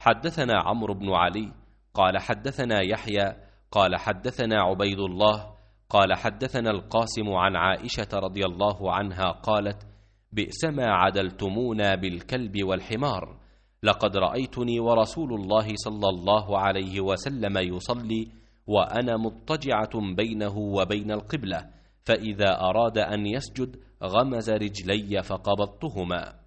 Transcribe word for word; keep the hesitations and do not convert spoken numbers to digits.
حدثنا عمرو بن علي قال حدثنا يحيى قال حدثنا عبيد الله قال حدثنا القاسم عن عائشة رضي الله عنها قالت: بئسما عدلتمونا بالكلب والحمار، لقد رأيتني ورسول الله صلى الله عليه وسلم يصلي وأنا مضطجعة بينه وبين القبلة، فإذا أراد أن يسجد غمز رجلي فقبضتهما.